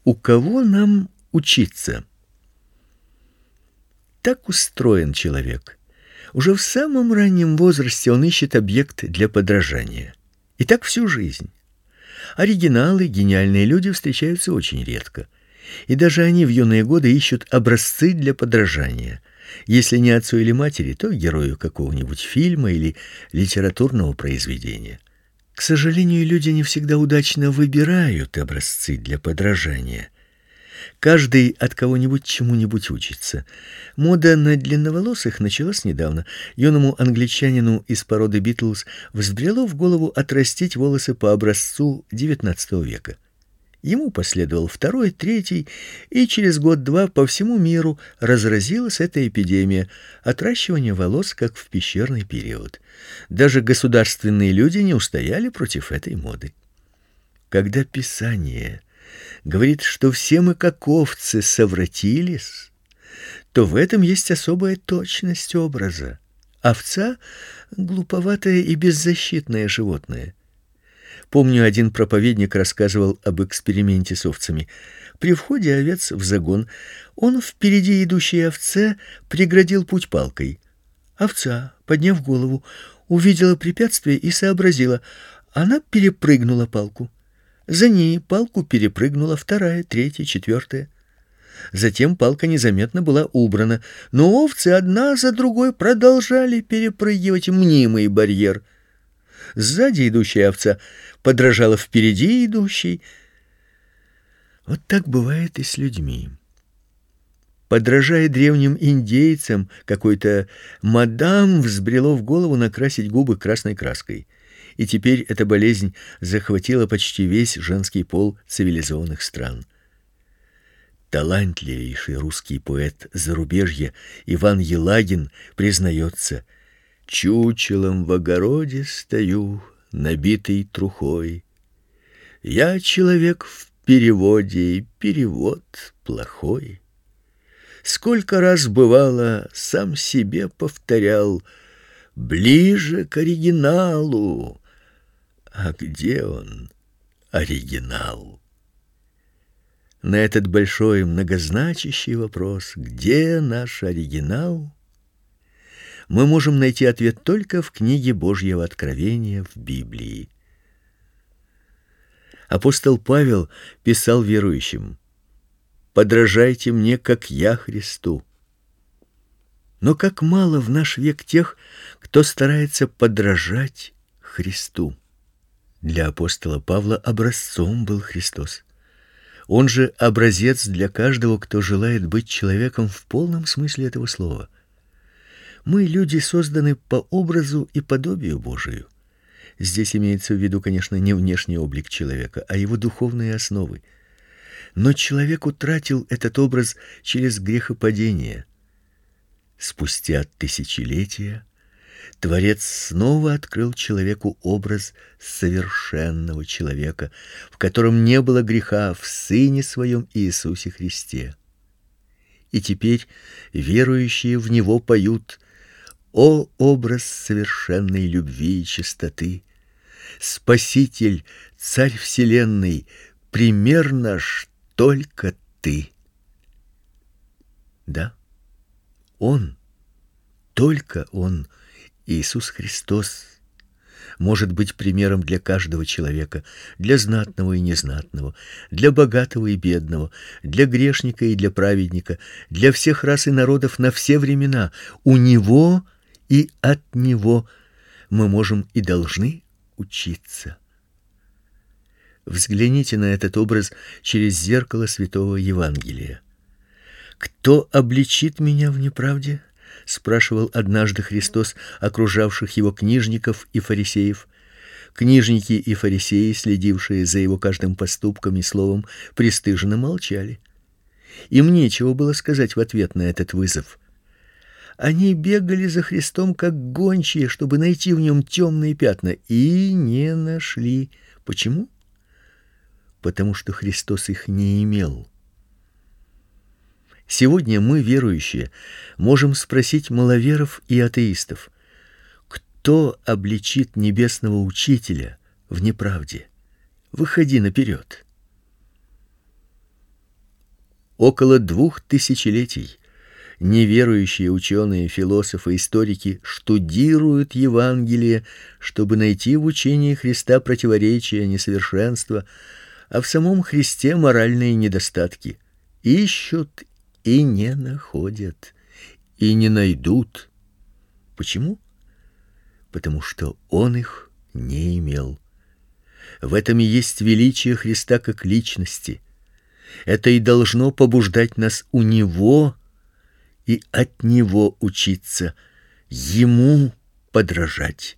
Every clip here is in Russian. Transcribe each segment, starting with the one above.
У кого нам учиться? Так устроен человек. Уже в самом раннем возрасте он ищет объект для подражания. И так всю жизнь. Оригиналы, гениальные люди встречаются очень редко. И даже они в юные годы ищут образцы для подражания. Если не отцу или матери, то герою какого-нибудь фильма или литературного произведения. К сожалению, люди не всегда удачно выбирают образцы для подражания. Каждый от кого-нибудь чему-нибудь учится. Мода на длинноволосых началась недавно. Юному англичанину из породы Битлз взбрело в голову отрастить волосы по образцу XIX века. Ему последовал второй, третий, и через год-два по всему миру разразилась эта эпидемия отращивания волос, как в пещерный период. Даже государственные люди не устояли против этой моды. Когда Писание говорит, что все мы как овцы совратились, то в этом есть особая точность образа. Овца — глуповатое и беззащитное животное. Помню, один проповедник рассказывал об эксперименте с овцами. При входе овец в загон он впереди идущей овце преградил путь палкой. Овца, подняв голову, увидела препятствие и сообразила. Она перепрыгнула палку. За ней палку перепрыгнула вторая, третья, четвертая. Затем палка незаметно была убрана, но овцы одна за другой продолжали перепрыгивать мнимый барьер. Сзади идущая овца подражала впереди идущей. Вот так бывает и с людьми. Подражая древним индейцам, какой-то мадам взбрело в голову накрасить губы красной краской. И теперь эта болезнь захватила почти весь женский пол цивилизованных стран. Талантливейший русский поэт зарубежья Иван Елагин признается: «Чучелом в огороде стою, набитый трухой. Я человек в переводе, и перевод плохой. Сколько раз бывало, сам себе повторял: ближе к оригиналу. А где он, оригинал?» На этот большой многозначащий вопрос, где наш оригинал, мы можем найти ответ только в книге Божьего Откровения, в Библии. Апостол Павел писал верующим: «Подражайте мне, как я Христу». Но как мало в наш век тех, кто старается подражать Христу. Для апостола Павла образцом был Христос. Он же образец для каждого, кто желает быть человеком в полном смысле этого слова. Мы, люди, созданы по образу и подобию Божию. Здесь имеется в виду, конечно, не внешний облик человека, а его духовные основы. Но человек утратил этот образ через грехопадение. Спустя тысячелетия Творец снова открыл человеку образ совершенного человека, в котором не было греха, в Сыне Своем Иисусе Христе. И теперь верующие в Него поют: «О, образ совершенной любви и чистоты! Спаситель, Царь вселенной, пример наш только Ты». Да, Он, только Он, Иисус Христос, может быть примером для каждого человека, для знатного и незнатного, для богатого и бедного, для грешника и для праведника, для всех рас и народов на все времена. У Него и от Него мы можем и должны учиться. Взгляните на этот образ через зеркало Святого Евангелия. «Кто обличит меня в неправде?» — спрашивал однажды Христос окружавших его книжников и фарисеев. Книжники и фарисеи, следившие за его каждым поступком и словом, пристыженно молчали. Им нечего было сказать в ответ на этот вызов. Они бегали за Христом как гончие, чтобы найти в нем темные пятна, и не нашли. Почему? Потому что Христос их не имел. Сегодня мы, верующие, можем спросить маловеров и атеистов: кто обличит небесного учителя в неправде? Выходи наперед. Около 2000 неверующие ученые, философы, историки штудируют Евангелие, чтобы найти в учении Христа противоречия, несовершенства, а в самом Христе моральные недостатки. Ищут и не находят, и не найдут. Почему? Потому что он их не имел. В этом и есть величие Христа как личности. Это и должно побуждать нас у него и от него учиться, ему подражать.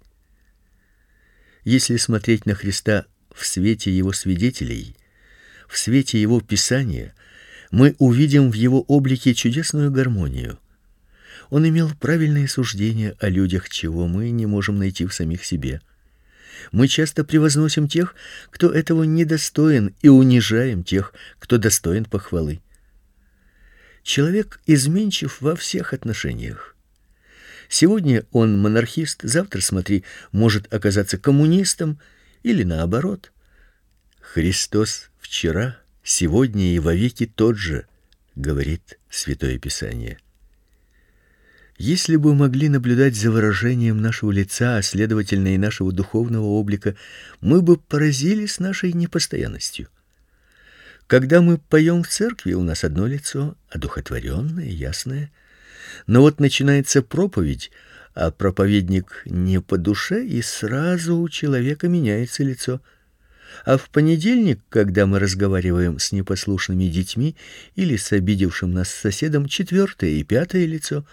Если смотреть на Христа в свете его свидетелей, в свете его Писания, мы увидим в его облике чудесную гармонию. Он имел правильные суждения о людях, чего мы не можем найти в самих себе. Мы часто превозносим тех, кто этого недостоин, и унижаем тех, кто достоин похвалы. Человек изменчив во всех отношениях. Сегодня он монархист, завтра, смотри, может оказаться коммунистом или наоборот. Христос вчера, сегодня и вовеки тот же, говорит Святое Писание. Если бы могли наблюдать за выражением нашего лица, а следовательно и нашего духовного облика, мы бы поразились нашей непостоянностью. Когда мы поем в церкви, у нас одно лицо, одухотворенное, ясное. Но вот начинается проповедь, а проповедник не по душе, и сразу у человека меняется лицо. А в понедельник, когда мы разговариваем с непослушными детьми или с обидевшим нас соседом, 4-е и 5-е лицо.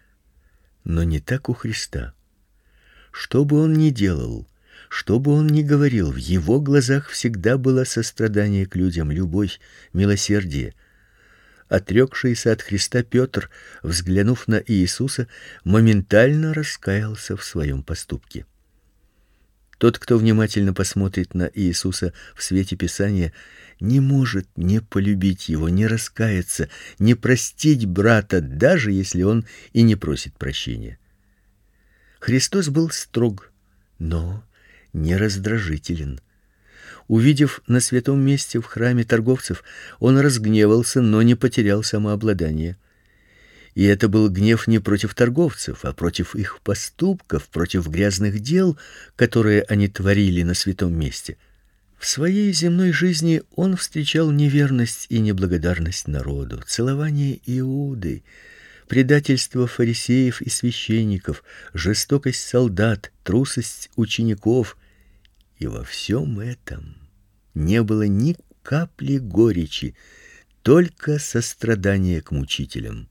Но не так у Христа. Что бы он ни делал, что бы он ни говорил, в его глазах всегда было сострадание к людям, любовь, милосердие. Отрекшийся от Христа Петр, взглянув на Иисуса, моментально раскаялся в своем поступке. Тот, кто внимательно посмотрит на Иисуса в свете Писания, не может не полюбить его, не раскаяться, не простить брата, даже если он и не просит прощения. Христос был строг, но не раздражителен. Увидев на святом месте в храме торговцев, он разгневался, но не потерял самообладание. И это был гнев не против торговцев, а против их поступков, против грязных дел, которые они творили на святом месте. В своей земной жизни он встречал неверность и неблагодарность народу, целование Иуды, предательство фарисеев и священников, жестокость солдат, трусость учеников. И во всем этом не было ни капли горечи, только сострадание к мучителям.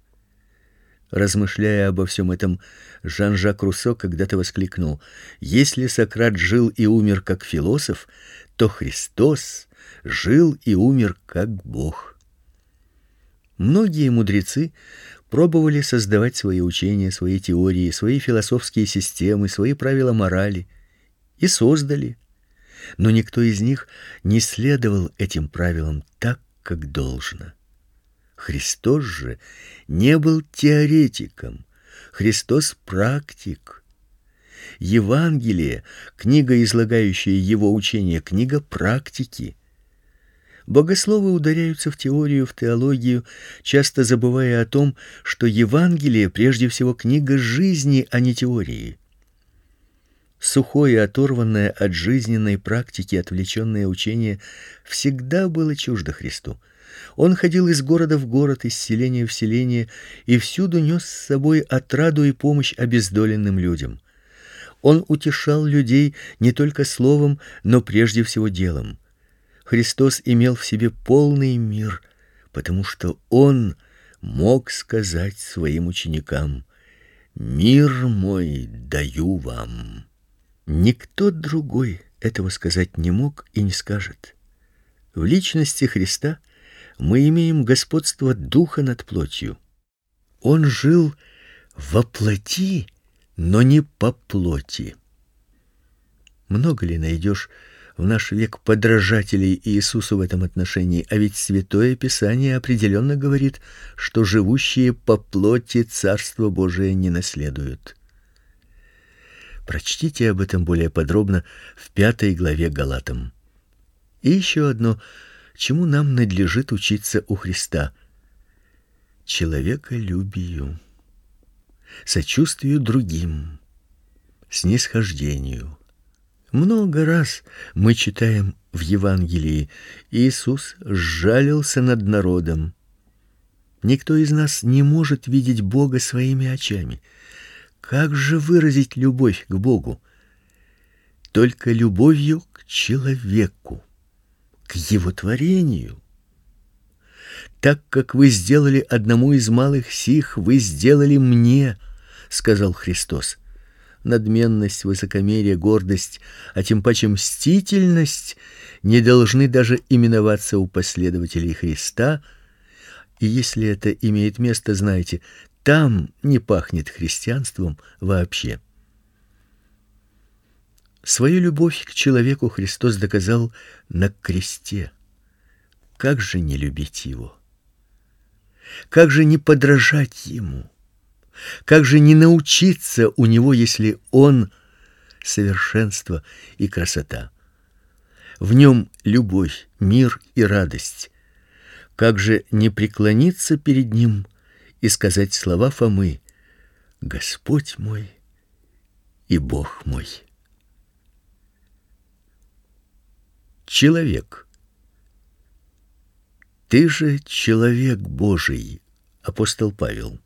Размышляя обо всем этом, Жан-Жак Руссо когда-то воскликнул: «Если Сократ жил и умер как философ, то Христос жил и умер как Бог». Многие мудрецы пробовали создавать свои учения, свои теории, свои философские системы, свои правила морали и создали, но никто из них не следовал этим правилам так, как должно. Христос же не был теоретиком, Христос практик. Евангелие, книга, излагающая его учение, книга практики. Богословы ударяются в теорию, в теологию, часто забывая о том, что Евангелие прежде всего книга жизни, а не теории. Сухое, оторванное от жизненной практики, отвлеченное учение всегда было чуждо Христу. Он ходил из города в город, из селения в селение, и всюду нес с собой отраду и помощь обездоленным людям. Он утешал людей не только словом, но прежде всего делом. Христос имел в себе полный мир, потому что он мог сказать своим ученикам: «Мир мой даю вам». Никто другой этого сказать не мог и не скажет. В личности Христа мы имеем господство духа над плотью. Он жил во плоти, но не по плоти. Много ли найдешь в наш век подражателей Иисусу в этом отношении? А ведь Святое Писание определенно говорит, что живущие по плоти Царство Божие не наследуют. Прочтите об этом более подробно в 5 главе Галатам. И еще одно чему нам надлежит учиться у Христа: человеколюбию, сочувствию другим, снисхождению. Много раз мы читаем в Евангелии: Иисус сжалился над народом. Никто из нас не может видеть Бога своими очами. Как же выразить любовь к Богу? Только любовью к человеку, к его творению. Так как вы сделали одному из малых сих, вы сделали мне, сказал Христос. Надменность, высокомерие, гордость, а тем паче мстительность не должны даже именоваться у последователей Христа. И если это имеет место, знайте, там не пахнет христианством вообще. Свою любовь к человеку Христос доказал на кресте. Как же не любить его? Как же не подражать ему? Как же не научиться у него, если он совершенство и красота? В нем любовь, мир и радость. Как же не преклониться перед ним и сказать слова Фомы: Господь мой и Бог мой. Человек. Ты же человек Божий, апостол Павел.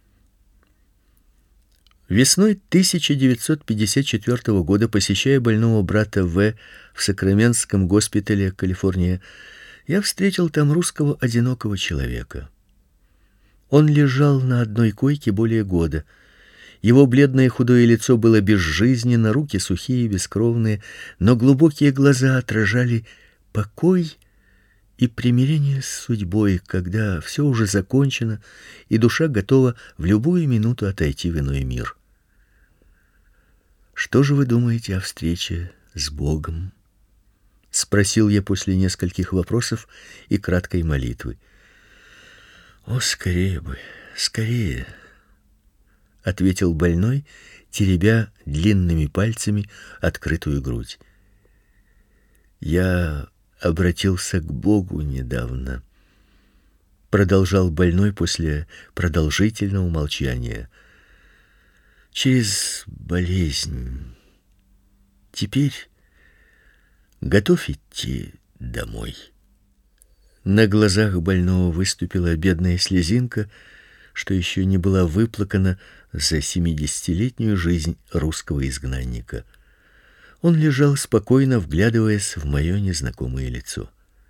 Весной 1954 года, посещая больного брата В. в Сакраментском госпитале, Калифорния, я встретил там русского одинокого человека. Он лежал на одной койке более года. Его бледное худое лицо было безжизненно, руки сухие, бескровные, но глубокие глаза отражали покой и примирение с судьбой, когда все уже закончено и душа готова в любую минуту отойти в иной мир. Что же вы думаете о встрече с Богом? Спросил я после нескольких вопросов и краткой молитвы. О, скорее бы, скорее, ответил больной, теребя длинными пальцами открытую грудь. Я обратился к Богу недавно, продолжал больной после продолжительного молчания. Через болезнь. Теперь готов идти домой. На глазах больного выступила бедная слезинка, что еще не была выплакана за 70-летнюю жизнь русского изгнанника. Он лежал спокойно, вглядываясь в мое незнакомое лицо.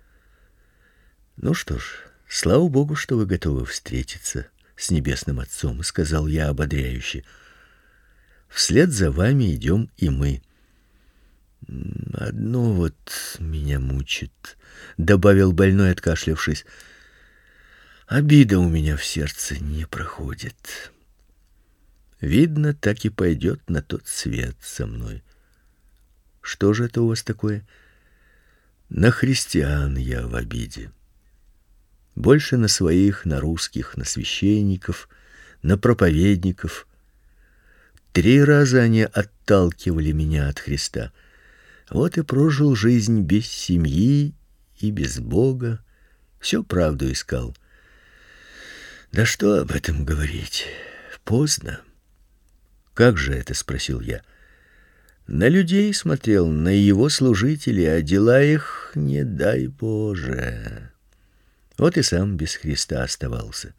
Ну что ж, слава Богу, что вы готовы встретиться с небесным Отцом, сказал я ободряюще. Вслед за вами идем и мы. Одно вот меня мучит, добавил больной, откашлявшись. Обида у меня в сердце не проходит. Видно, так и пойдет на тот свет со мной. Что же это у вас такое? На христиан я в обиде. Больше на своих, на русских, на священников, на проповедников. 3 раза они отталкивали меня от Христа. Вот и прожил жизнь без семьи и без Бога. Все правду искал. Да что об этом говорить? Поздно. Как же это, спросил я. На людей смотрел, на его служителей, а дела их, не дай Боже. Вот и сам без Христа оставался.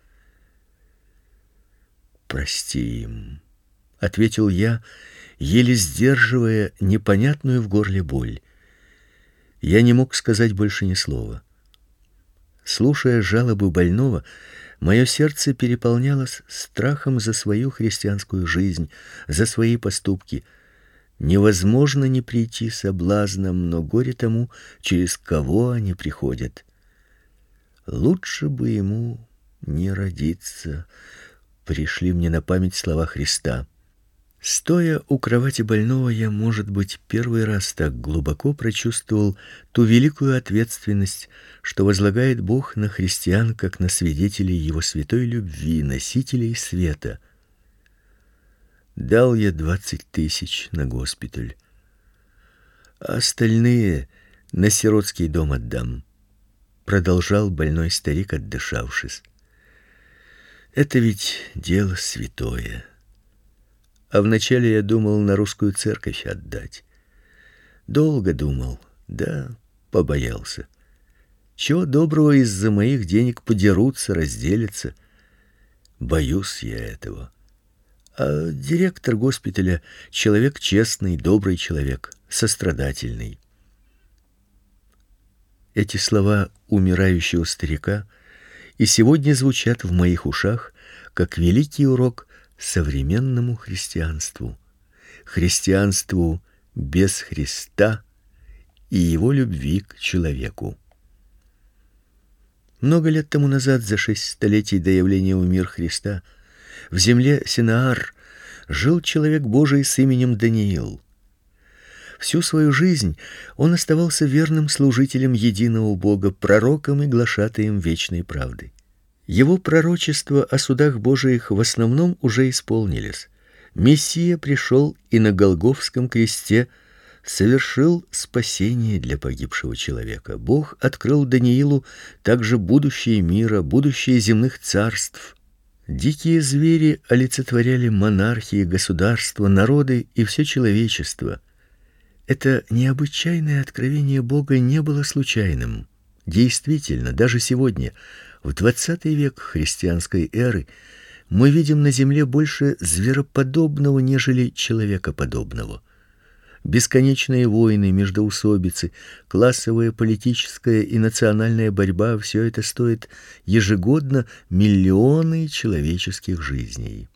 Прости им, ответил я, еле сдерживая непонятную в горле боль. Я не мог сказать больше ни слова. Слушая жалобы больного, мое сердце переполнялось страхом за свою христианскую жизнь, за свои поступки. Невозможно не прийти соблазнам, но горе тому, через кого они приходят. Лучше бы ему не родиться. Пришли мне на память слова Христа. Стоя у кровати больного, я, может быть, первый раз так глубоко прочувствовал ту великую ответственность, что возлагает Бог на христиан, как на свидетелей его святой любви, носителей света. Дал я 20 тысяч на госпиталь, а остальные на сиротский дом отдам. продолжал больной старик, отдышавшись. Это ведь дело святое. А вначале я думал на русскую церковь отдать. Долго думал, да побоялся. Чего доброго, из-за моих денег подерутся, разделятся. Боюсь я этого. А директор госпиталя человек честный, добрый человек, сострадательный. Эти слова умирающего старика и сегодня звучат в моих ушах как великий урок современному христианству. Христианству без Христа и его любви к человеку. Много лет тому назад, за 6 столетий до явления в мир Христа, в земле Синаар жил человек Божий с именем Даниил. Всю свою жизнь он оставался верным служителем единого Бога, пророком и глашатаем вечной правды. Его пророчества о судах Божиих в основном уже исполнились. Мессия пришел и на Голгофском кресте совершил спасение для погибшего человека. Бог открыл Даниилу также будущее мира, будущее земных царств. Дикие звери олицетворяли монархии, государства, народы и все человечество. Это необычайное откровение Бога не было случайным. Действительно, даже сегодня, в 20 век христианской эры, мы видим на земле больше звероподобного, нежели человекоподобного. Бесконечные войны, междоусобицы, классовая, политическая и национальная борьба — все это стоит ежегодно миллионы человеческих жизней.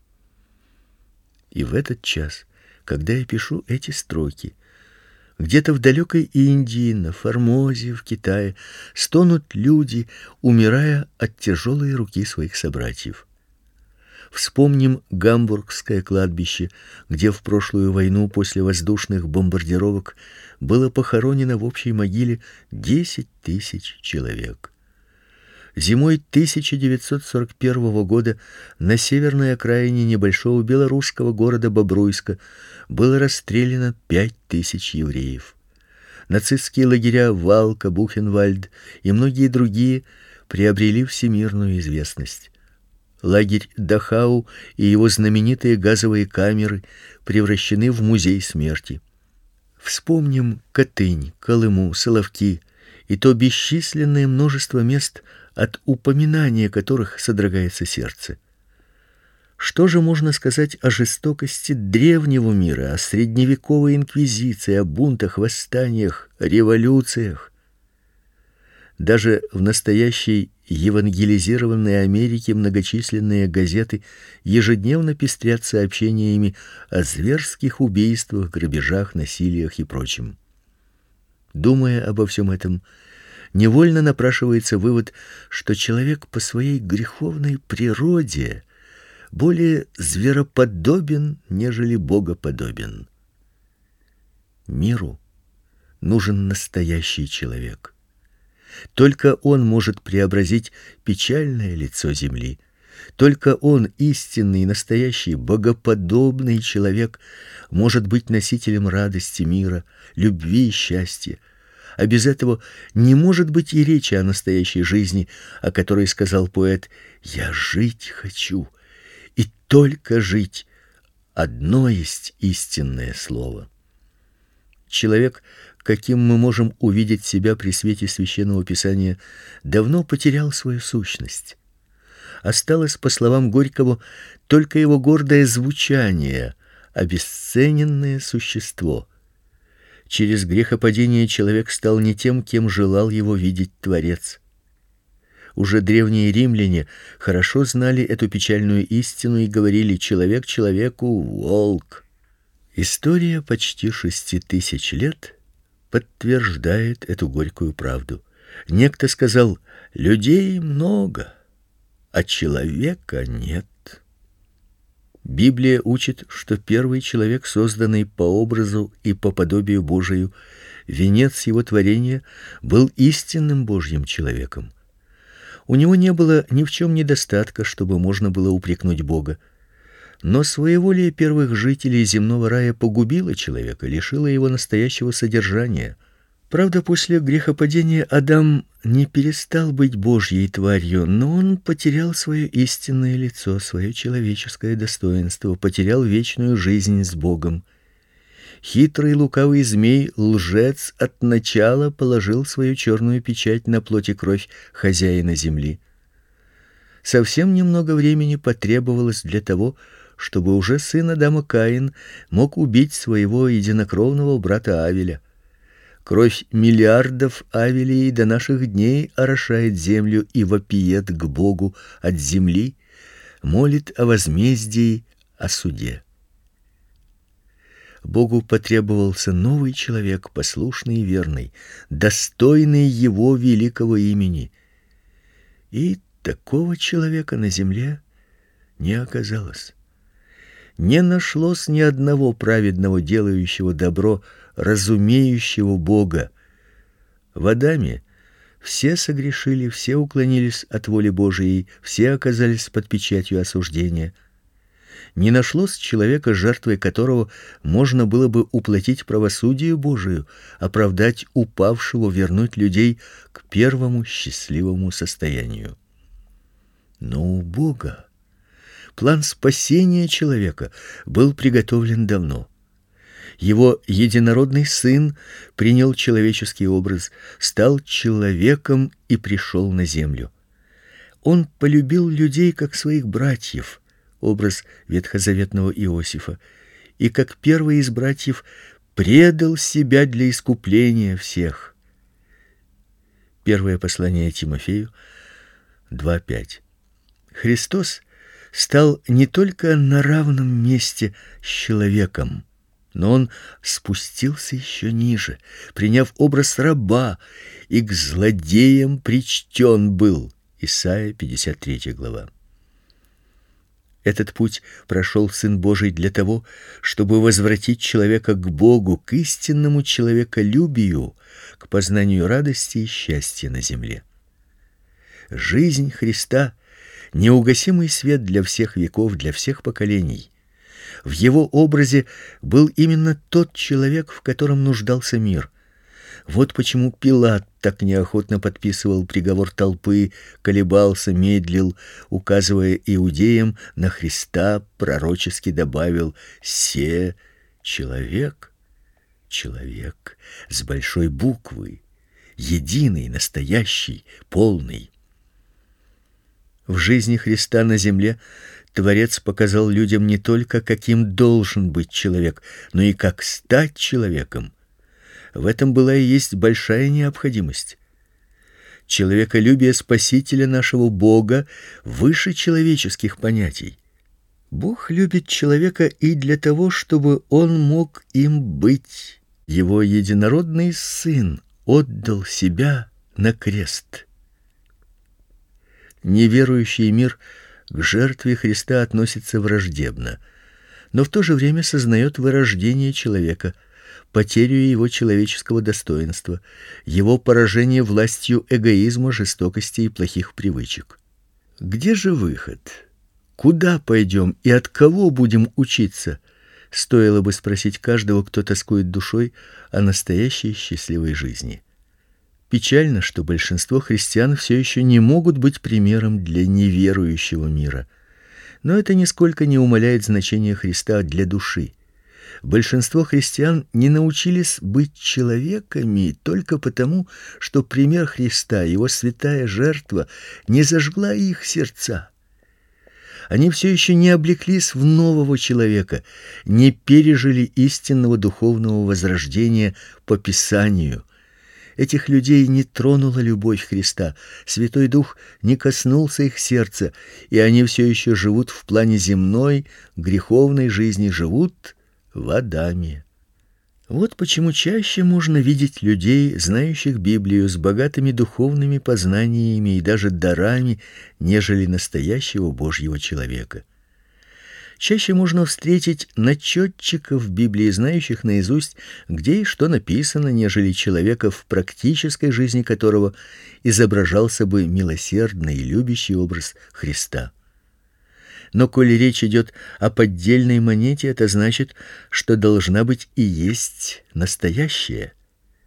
И в этот час, когда я пишу эти строки, где-то в далекой Индии, на Формозе, в Китае, стонут люди, умирая от тяжелой руки своих собратьев. Вспомним Гамбургское кладбище, где в прошлую войну после воздушных бомбардировок было похоронено в общей могиле 10 тысяч человек. Зимой 1941 года на северной окраине небольшого белорусского города Бобруйска было расстреляно 5000 евреев. Нацистские лагеря Валка, Бухенвальд и многие другие приобрели всемирную известность. Лагерь Дахау и его знаменитые газовые камеры превращены в музей смерти. Вспомним Катынь, Колыму, Соловки и то бесчисленное множество мест, от упоминания которых содрогается сердце. Что же можно сказать о жестокости древнего мира, о средневековой инквизиции, о бунтах, восстаниях, революциях? Даже в настоящей евангелизированной Америке многочисленные газеты ежедневно пестрят сообщениями о зверских убийствах, грабежах, насилиях и прочем. Думая обо всем этом, невольно напрашивается вывод, что человек по своей греховной природе более звероподобен, нежели богоподобен. Миру нужен настоящий человек. Только он может преобразить печальное лицо земли. Только он, истинный, настоящий, богоподобный человек, может быть носителем радости мира, любви и счастья. А без этого не может быть и речи о настоящей жизни, о которой сказал поэт: «Я жить хочу, и только жить. Одно есть истинное слово». Человек, каким мы можем увидеть себя при свете священного писания, давно потерял свою сущность. Осталось, по словам Горького, только его гордое звучание, обесцененное существо. Через грехопадение человек стал не тем, кем желал его видеть Творец. Уже древние римляне хорошо знали эту печальную истину и говорили: человек человеку волк. История почти 6000 лет подтверждает эту горькую правду. Некто сказал: людей много, а человека нет. Библия учит, что первый человек, созданный по образу и по подобию Божию, венец его творения, был истинным Божьим человеком. У него не было ни в чем недостатка, чтобы можно было упрекнуть Бога. Но своеволие первых жителей земного рая погубило человека, лишило его настоящего содержания. Правда, после грехопадения Адам не перестал быть Божьей тварью, но он потерял свое истинное лицо, свое человеческое достоинство, потерял вечную жизнь с Богом. Хитрый лукавый змей, лжец, от начала положил свою черную печать на плоть и кровь хозяина земли. Совсем немного времени потребовалось для того, чтобы уже сын Адама Каин мог убить своего единокровного брата Авеля. Кровь миллиардов Авелей до наших дней орошает землю и вопиет к Богу от земли, молит о возмездии, о суде. Богу потребовался новый человек, послушный и верный, достойный его великого имени. И такого человека на земле не оказалось. Не нашлось ни одного праведного, делающего добро, разумеющего Бога. В Адаме все согрешили, все уклонились от воли Божией, все оказались под печатью осуждения. Не нашлось человека, жертвой которого можно было бы уплатить правосудию Божию, оправдать упавшего, вернуть людей к первому счастливому состоянию. Но у Бога план спасения человека был приготовлен давно. Его единородный сын принял человеческий образ, стал человеком и пришел на землю. Он полюбил людей как своих братьев, образ ветхозаветного Иосифа, и как первый из братьев предал себя для искупления всех. Первое послание Тимофею 2:5. Христос стал не только на равном месте с человеком, но он спустился еще ниже, приняв образ раба, и к злодеям причтен был. Исайя 53 глава. Этот путь прошел Сын Божий для того, чтобы возвратить человека к Богу, к истинному человеколюбию, к познанию радости и счастья на земле. Жизнь Христа — неугасимый свет для всех веков, для всех поколений. В его образе был именно тот человек, в котором нуждался мир. Вот почему Пилат так неохотно подписывал приговор толпы, колебался, медлил, указывая иудеям на Христа, пророчески добавил: «Се человек, человек с большой буквы, единый, настоящий, полный». В жизни Христа на земле Творец показал людям не только, каким должен быть человек, но и как стать человеком. В этом была и есть большая необходимость. Человеколюбие Спасителя нашего Бога выше человеческих понятий. Бог любит человека и для того, чтобы он мог им быть. Его единородный Сын отдал себя на крест. Неверующий мир к жертве Христа относится враждебно, но в то же время сознает вырождение человека, потерю его человеческого достоинства, его поражение властью эгоизма, жестокости и плохих привычек. Где же выход? Куда пойдем и от кого будем учиться? Стоило бы спросить каждого, кто тоскует душой о настоящей счастливой жизни. Печально, что большинство христиан все еще не могут быть примером для неверующего мира. Но это нисколько не умаляет значения Христа для души. Большинство христиан не научились быть человеками только потому, что пример Христа, его святая жертва, не зажгла их сердца. Они все еще не облеклись в нового человека, не пережили истинного духовного возрождения по Писанию. Этих людей не тронула любовь Христа, Святой Дух не коснулся их сердца, и они все еще живут в плане земной, греховной жизни, живут в Адаме. Вот почему чаще можно видеть людей, знающих Библию, с богатыми духовными познаниями и даже дарами, нежели настоящего Божьего человека. Чаще можно встретить начётчиков Библии, знающих наизусть, где и что написано, нежели человека, в практической жизни которого изображался бы милосердный и любящий образ Христа. Но коли речь идет о поддельной монете, это значит, что должна быть и есть настоящая.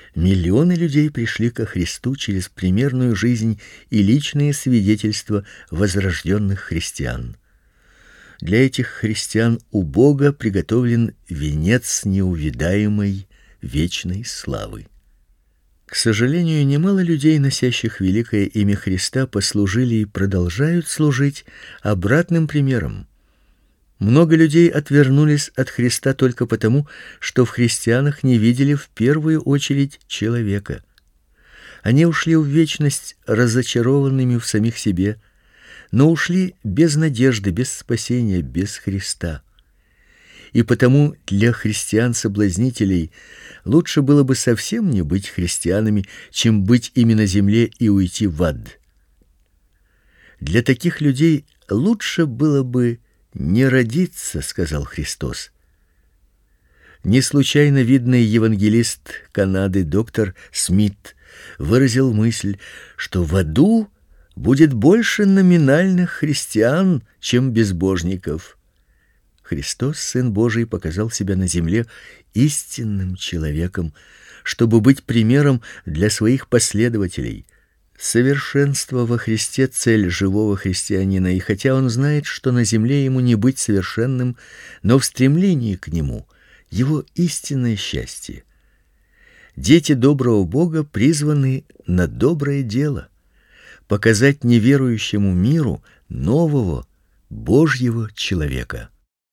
Миллионы людей пришли ко Христу через примерную жизнь и личные свидетельства возрожденных христиан. Для этих христиан у Бога приготовлен венец неувидаемой вечной славы. К сожалению, немало людей, носящих великое имя Христа, послужили и продолжают служить обратным примером. Много людей отвернулись от Христа только потому, что в христианах не видели в первую очередь человека. Они ушли в вечность разочарованными в самих себе, но ушли без надежды, без спасения, без Христа. И потому для христиан-соблазнителей лучше было бы совсем не быть христианами, чем быть ими на земле и уйти в ад. Для таких людей лучше было бы не родиться, сказал Христос. Не случайно видный евангелист Канады доктор Смит выразил мысль, что в аду будет больше номинальных христиан, чем безбожников. Христос, Сын Божий, показал себя на земле истинным человеком, чтобы быть примером для своих последователей. Совершенство во Христе цель живого христианина, и хотя он знает, что на земле ему не быть совершенным, но в стремлении к нему его истинное счастье. Дети доброго Бога призваны на доброе дело, показать неверующему миру нового Божьего человека.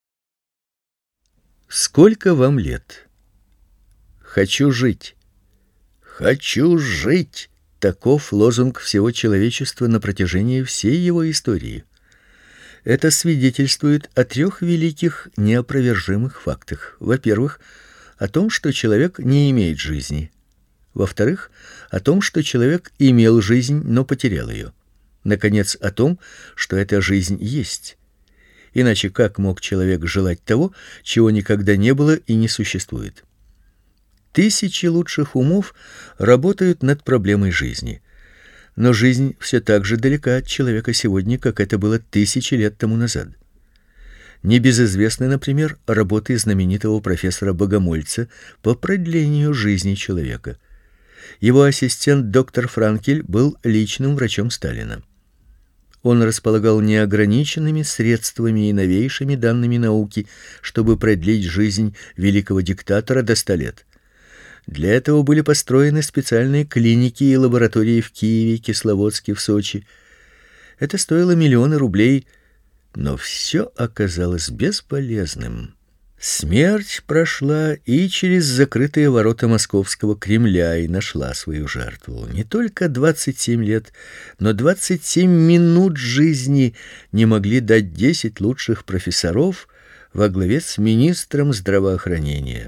Сколько вам лет? Хочу жить. Хочу жить. Таков лозунг всего человечества на протяжении всей его истории. Это свидетельствует о трех великих неопровержимых фактах. Во-первых, о том, что человек не имеет жизни. Во-вторых, о том, что человек имел жизнь, но потерял ее. Наконец, о том, что эта жизнь есть. Иначе как мог человек желать того, чего никогда не было и не существует? Тысячи лучших умов работают над проблемой жизни. Но жизнь все так же далека от человека сегодня, как это было 1000 лет тому назад. Небезызвестны, например, работы знаменитого профессора Богомольца по продлению жизни человека. Его ассистент доктор Франкель был личным врачом Сталина. Он располагал неограниченными средствами и новейшими данными науки, чтобы продлить жизнь великого диктатора до 100 лет. Для этого были построены специальные клиники и лаборатории в Киеве, Кисловодске, в Сочи. Это стоило миллионы рублей, но все оказалось бесполезным. Смерть прошла и через закрытые ворота Московского Кремля и нашла свою жертву. Не только 27 лет, но 27 минут жизни не могли дать 10 лучших профессоров во главе с министром здравоохранения.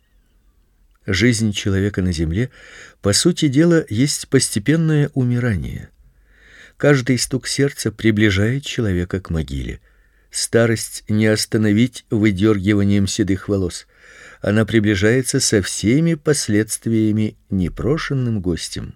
Жизнь человека на земле, по сути дела, есть постепенное умирание. Каждый стук сердца приближает человека к могиле. Старость не остановить выдергиванием седых волос. Она приближается со всеми последствиями непрошенным гостем.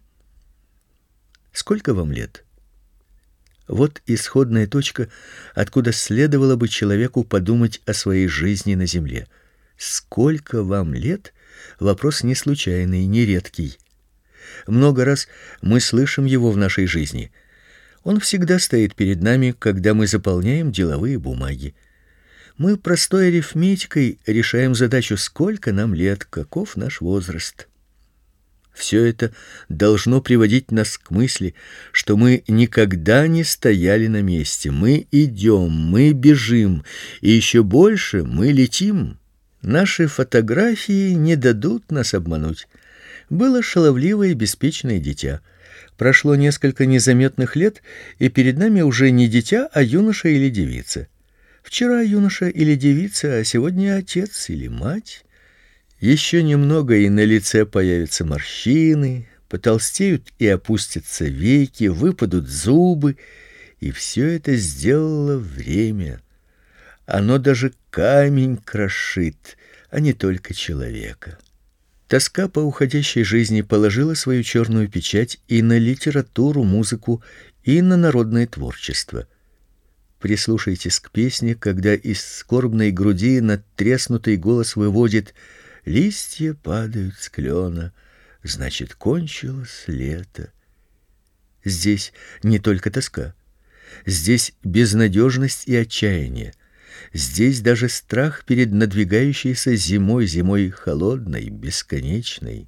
Сколько вам лет? Вот исходная точка, откуда следовало бы человеку подумать о своей жизни на земле. Сколько вам лет? Вопрос не случайный, не редкий. Много раз мы слышим его в нашей жизни. Он всегда стоит перед нами, когда мы заполняем деловые бумаги. Мы простой арифметикой решаем задачу: сколько нам лет, каков наш возраст. Все это должно приводить нас к мысли, что мы никогда не стояли на месте. Мы идем, мы бежим, и еще больше мы летим. Наши фотографии не дадут нас обмануть. Было шаловливое, беспечное дитя. Прошло несколько незаметных лет, и перед нами уже не дитя, а юноша или девица. Вчера юноша или девица, а сегодня отец или мать. Еще немного, и на лице появятся морщины, потолстеют и опустятся веки, выпадут зубы, и все это сделало время. Оно даже камень крошит, а не только человека. Тоска по уходящей жизни положила свою черную печать и на литературу, музыку, и на народное творчество. Прислушайтесь к песне, когда из скорбной груди надтреснутый голос выводит: листья падают с клена, Значит, кончилось лето. Здесь не только тоска. Здесь безнадежность и отчаяние. Здесь даже страх перед надвигающейся зимой холодной, бесконечной.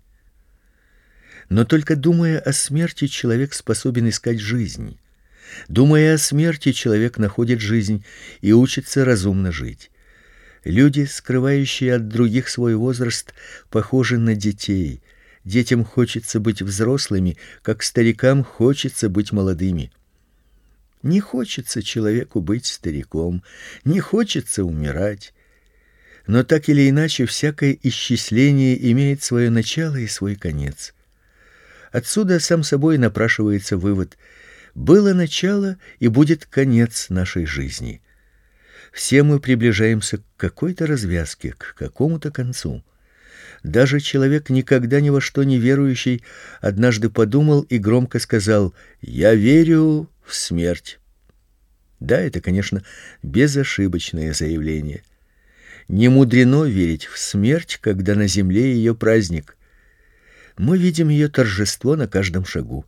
Но только думая о смерти, человек способен искать жизнь. Думая о смерти, человек находит жизнь и учится разумно жить. Люди, скрывающие от других свой возраст, похожи на детей. Детям хочется быть взрослыми, как старикам хочется быть молодыми. Не хочется человеку быть стариком, не хочется умирать. Но так или иначе, всякое исчисление имеет свое начало и свой конец. Отсюда сам собой напрашивается вывод: было начало и будет конец нашей жизни. Все мы приближаемся к какой-то развязке, к какому-то концу. Даже человек, никогда ни во что не верующий, однажды подумал и громко сказал: «Я верю в смерть». Да, это, конечно, безошибочное заявление. Не мудрено верить в смерть, когда на земле ее праздник. Мы видим ее торжество на каждом шагу.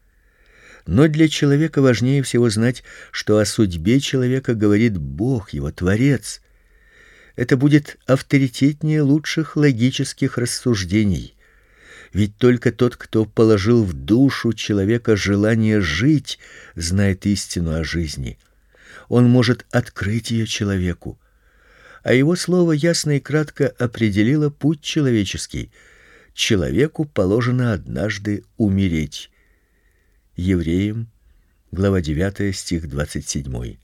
Но для человека важнее всего знать, что о судьбе человека говорит Бог, его Творец. Это будет авторитетнее лучших логических рассуждений. Ведь только тот, кто положил в душу человека желание жить, знает истину о жизни. Он может открыть ее человеку. А его слово ясно и кратко определило путь человеческий. Человеку положено однажды умереть. Евреям, глава 9, стих 27.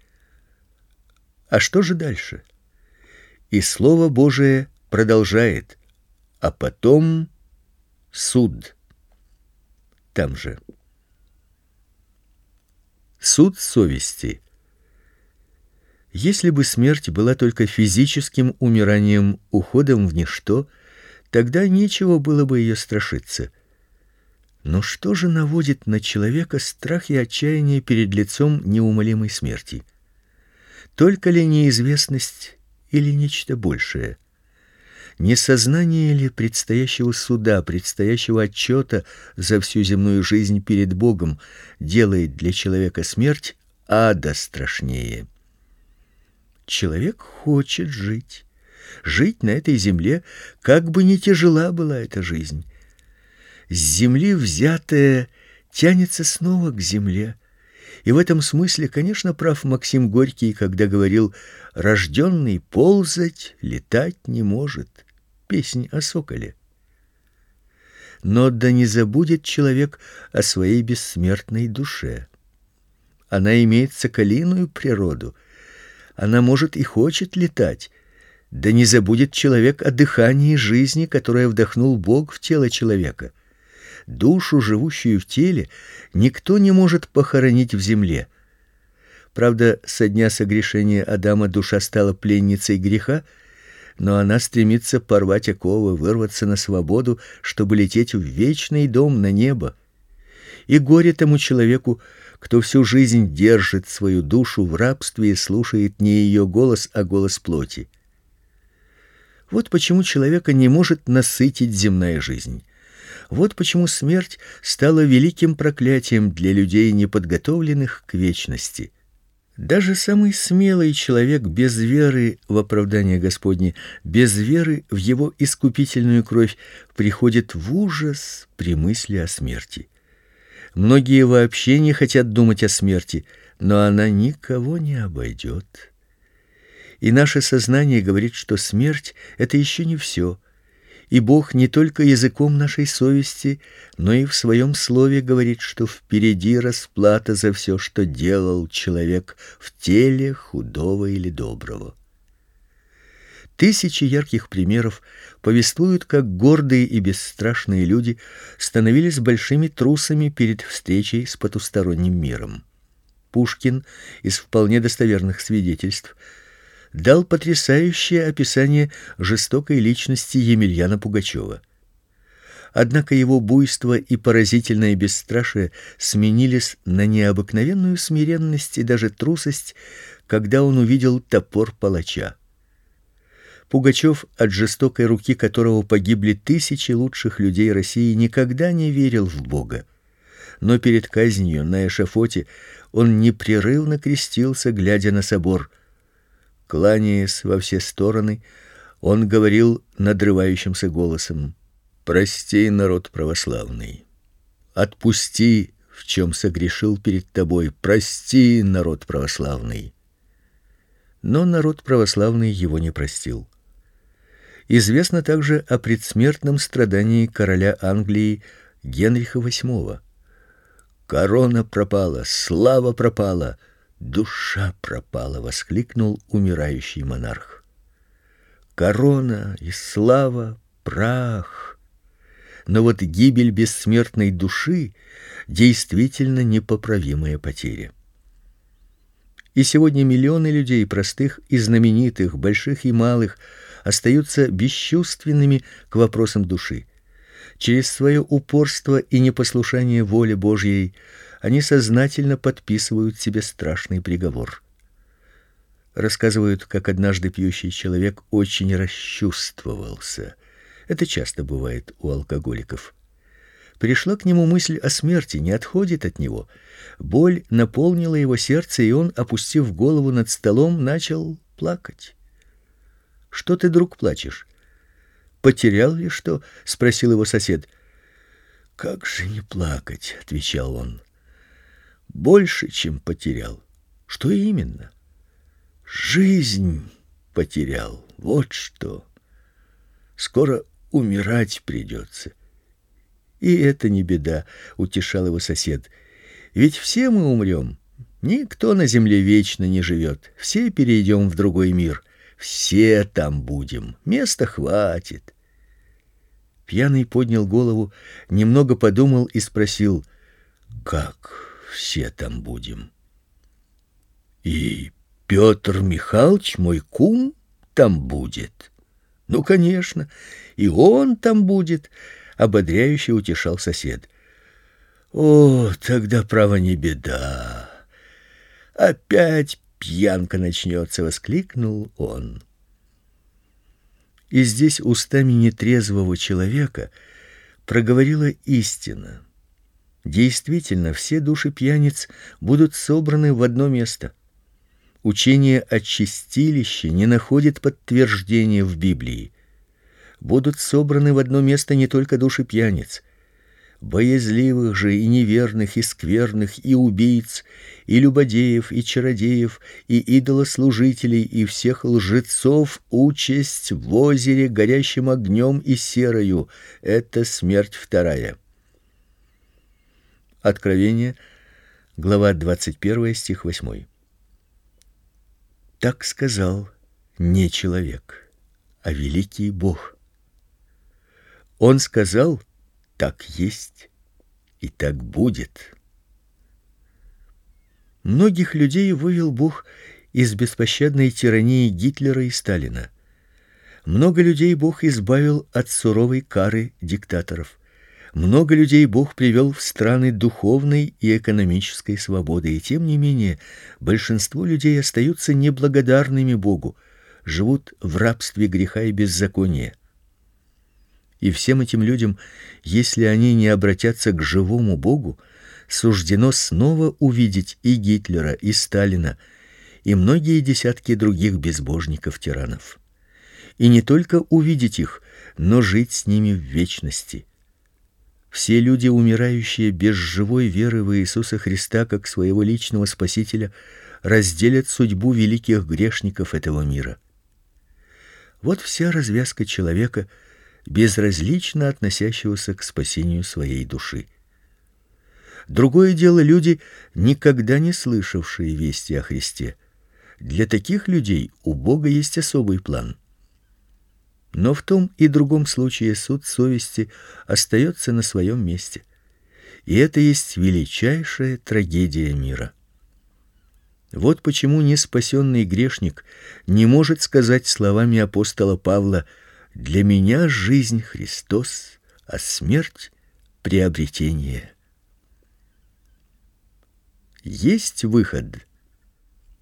А что же дальше? И слово Божие продолжает: а потом суд. Там же суд совести. Если бы смерть была только физическим умиранием, уходом в ничто, тогда нечего было бы ее страшиться. Но что же наводит на человека страх и отчаяние перед лицом неумолимой смерти? Только ли неизвестность или нечто большее? Не сознание ли предстоящего суда, предстоящего отчета за всю земную жизнь перед Богом делает для человека смерть ада страшнее? Человек хочет жить. Жить на этой земле, как бы ни тяжела была эта жизнь. С земли взятое тянется снова к земле. И в этом смысле, конечно, прав Максим Горький, когда говорил: рожденный ползать, летать не может. Песнь о соколе. Но да не забудет человек о своей бессмертной душе. Она имеет соколиную природу. Она может и хочет летать. Да не забудет человек о дыхании жизни, которое вдохнул Бог в тело человека. Душу, живущую в теле, никто не может похоронить в земле. Правда, со дня согрешения Адама душа стала пленницей греха, но она стремится порвать оковы, вырваться на свободу, чтобы лететь в вечный дом, на небо. И горе тому человеку, кто всю жизнь держит свою душу в рабстве и слушает не ее голос, а голос плоти. Вот почему человека не может насытить земная жизнь. Вот почему смерть стала великим проклятием для людей, неподготовленных к вечности. Даже самый смелый человек без веры в оправдание Господне, без веры в его искупительную кровь, приходит в ужас при мысли о смерти. Многие вообще не хотят думать о смерти, но она никого не обойдет. И наше сознание говорит, что смерть — это еще не все. И Бог не только языком нашей совести, но и в своем слове говорит, что впереди расплата за все, что делал человек в теле худого или доброго. Тысячи ярких примеров повествуют, как гордые и бесстрашные люди становились большими трусами перед встречей с потусторонним миром. Пушкин из вполне достоверных свидетельств дал потрясающее описание жестокой личности Емельяна Пугачева. Однако его буйство и поразительное бесстрашие сменились на необыкновенную смиренность и даже трусость, когда он увидел топор палача. Пугачев, от жестокой руки которого погибли тысячи лучших людей России, никогда не верил в Бога. Но перед казнью на эшафоте он непрерывно крестился, глядя на собор. Кланяясь во все стороны, он говорил надрывающимся голосом: «Прости, народ православный, отпусти, в чем согрешил перед тобой, прости, народ православный». Но народ православный его не простил. Известно также о предсмертном страдании короля Англии Генриха VIII. «Корона пропала, слава пропала, душа пропала», — воскликнул умирающий монарх. Корона и слава — прах. Но вот гибель бессмертной души действительно непоправимая потеря. И сегодня миллионы людей, простых и знаменитых, больших и малых, остаются бесчувственными к вопросам души. Через свое упорство и непослушание воле Божьей они сознательно подписывают себе страшный приговор. Рассказывают, как однажды пьющий человек очень расчувствовался. Это часто бывает у алкоголиков. Пришла к нему мысль о смерти, не отходит от него. Боль наполнила его сердце, и он, опустив голову над столом, начал плакать. «Что ты, друг, плачешь? Потерял ли что?» — спросил его сосед. «Как же не плакать?» — отвечал он. «Больше, чем потерял». «Что именно?» «Жизнь потерял. Вот что. Скоро умирать придется». «И это не беда», — утешал его сосед. «Ведь все мы умрем. Никто на земле вечно не живет. Все перейдем в другой мир. Все там будем. Места хватит». Пьяный поднял голову, немного подумал и спросил: «Как все там будем? И Петр Михайлович, мой кум, там будет?» «Ну, конечно, и он там будет», — ободряюще утешал сосед. «О, тогда, право, не беда. Опять пьянка начнется», — воскликнул он. И здесь устами нетрезвого человека проговорила истина. Действительно, все души пьяниц будут собраны в одно место. Учение о чистилище не находит подтверждения в Библии. Будут собраны в одно место не только души пьяниц. Боязливых же и неверных, и скверных, и убийц, и любодеев, и чародеев, и идолослужителей, и всех лжецов участь в озере, горящим огнем и серою. Это смерть вторая. Откровение, глава 21, стих 8. Так сказал не человек, а великий Бог. Он сказал: так есть и так будет. Многих людей вывел Бог из беспощадной тирании Гитлера и Сталина. Много людей Бог избавил от суровой кары диктаторов. Много людей Бог привел в страны духовной и экономической свободы, и тем не менее большинство людей остаются неблагодарными Богу, живут в рабстве греха и беззакония. И всем этим людям, если они не обратятся к живому Богу, суждено снова увидеть и Гитлера, и Сталина, и многие десятки других безбожников-тиранов. И не только увидеть их, но жить с ними в вечности. Все люди, умирающие без живой веры в Иисуса Христа как своего личного Спасителя, разделят судьбу великих грешников этого мира. Вот вся развязка человека, безразлично относящегося к спасению своей души. Другое дело люди, никогда не слышавшие вести о Христе. Для таких людей у Бога есть особый план. Но в том и другом случае суд совести остается на своем месте. И это есть величайшая трагедия мира. Вот почему неспасенный грешник не может сказать словами апостола Павла: «Для меня жизнь Христос, а смерть приобретение». Есть выход.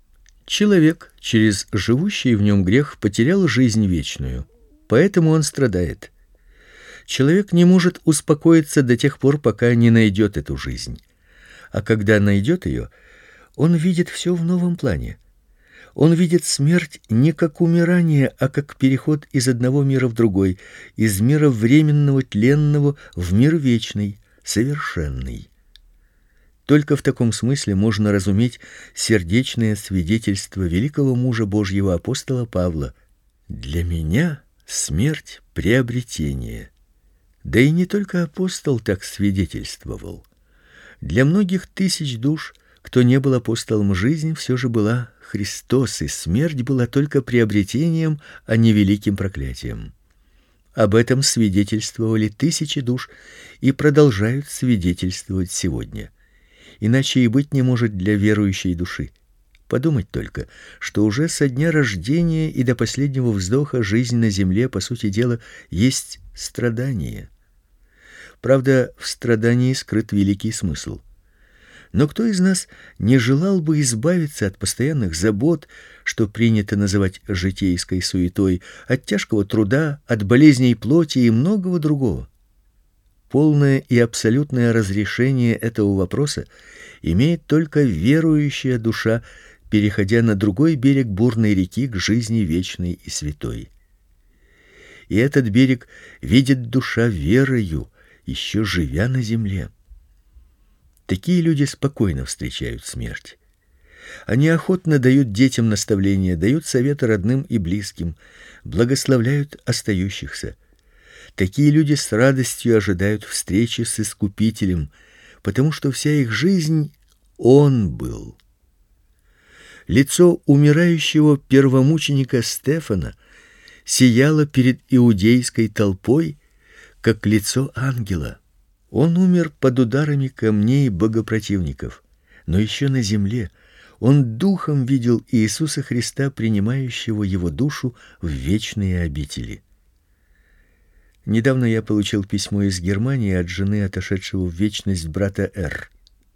Человек через живущий в нем грех потерял жизнь вечную, поэтому он страдает. Человек не может успокоиться до тех пор, пока не найдет эту жизнь. А когда найдет ее, он видит все в новом плане. Он видит смерть не как умирание, а как переход из одного мира в другой, из мира временного, тленного в мир вечный, совершенный. Только в таком смысле можно разуметь сердечное свидетельство великого мужа Божьего апостола Павла: «Для меня смерть — приобретение». Да и не только апостол так свидетельствовал. Для многих тысяч душ, кто не был апостолом, жизнь все же была Христос, и смерть была только приобретением, а не великим проклятием. Об этом свидетельствовали тысячи душ и продолжают свидетельствовать сегодня. Иначе и быть не может для верующей души. Подумать только, что уже со дня рождения и до последнего вздоха жизнь на земле, по сути дела, есть страдание. Правда, в страдании скрыт великий смысл. Но кто из нас не желал бы избавиться от постоянных забот, что принято называть житейской суетой, от тяжкого труда, от болезней плоти и многого другого? Полное и абсолютное разрешение этого вопроса имеет только верующая душа, переходя на другой берег бурной реки к жизни вечной и святой. И этот берег видит душа верою, еще живя на земле. Такие люди спокойно встречают смерть. Они охотно дают детям наставления, дают советы родным и близким, благословляют остающихся. Такие люди с радостью ожидают встречи с Искупителем, потому что вся их жизнь Он был. Лицо умирающего первомученика Стефана сияло перед иудейской толпой, как лицо ангела. Он умер под ударами камней богопротивников, но еще на земле он духом видел Иисуса Христа, принимающего его душу в вечные обители. Недавно я получил письмо из Германии от жены отошедшего в вечность брата Р.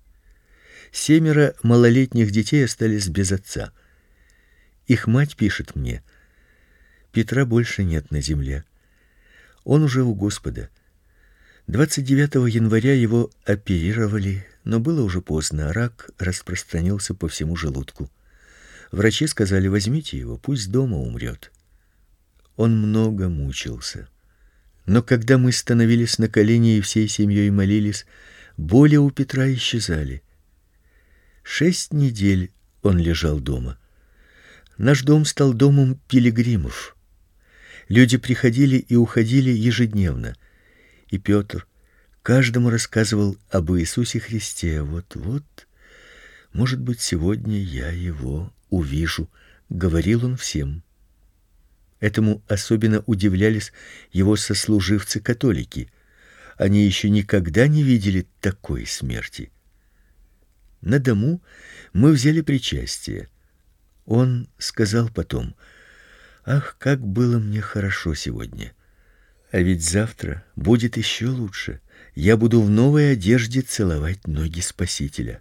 7 малолетних детей остались без отца. Их мать пишет мне: Петра больше нет на земле. Он уже у Господа. 29 января его оперировали, но было уже поздно, рак распространился по всему желудку. Врачи сказали: возьмите его, пусть дома умрет. Он много мучился. Но когда мы становились на колени и всей семьей молились, боли у Петра исчезали. 6 недель он лежал дома. Наш дом стал домом пилигримов. Люди приходили и уходили ежедневно. И Петр каждому рассказывал об Иисусе Христе. Вот, может быть, сегодня я его увижу, говорил он всем. Этому особенно удивлялись его сослуживцы-католики. Они еще никогда не видели такой смерти. На дому мы взяли причастие. Он сказал потом: «Ах, как было мне хорошо сегодня! А ведь завтра будет еще лучше. Я буду в новой одежде целовать ноги Спасителя».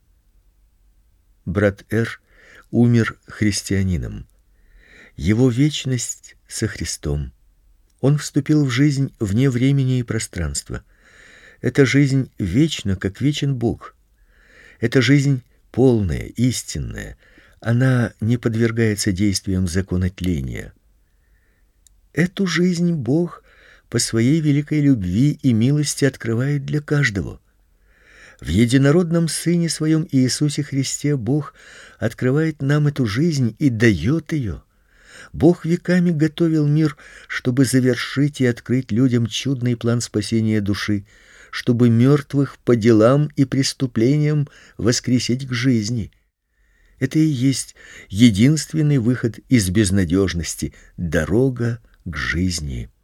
Брат Р. умер христианином. Его вечность со Христом. Он вступил в жизнь вне времени и пространства. Эта жизнь вечна, как вечен Бог. Эта жизнь полная, истинная. Она не подвергается действиям закона тления. Эту жизнь Бог по своей великой любви и милости открывает для каждого. В единородном Сыне Своем Иисусе Христе Бог открывает нам эту жизнь и дает ее. Бог веками готовил мир, чтобы завершить и открыть людям чудный план спасения души, чтобы мертвых по делам и преступлениям воскресить к жизни. Это и есть единственный выход из безнадежности, дорога к жизни.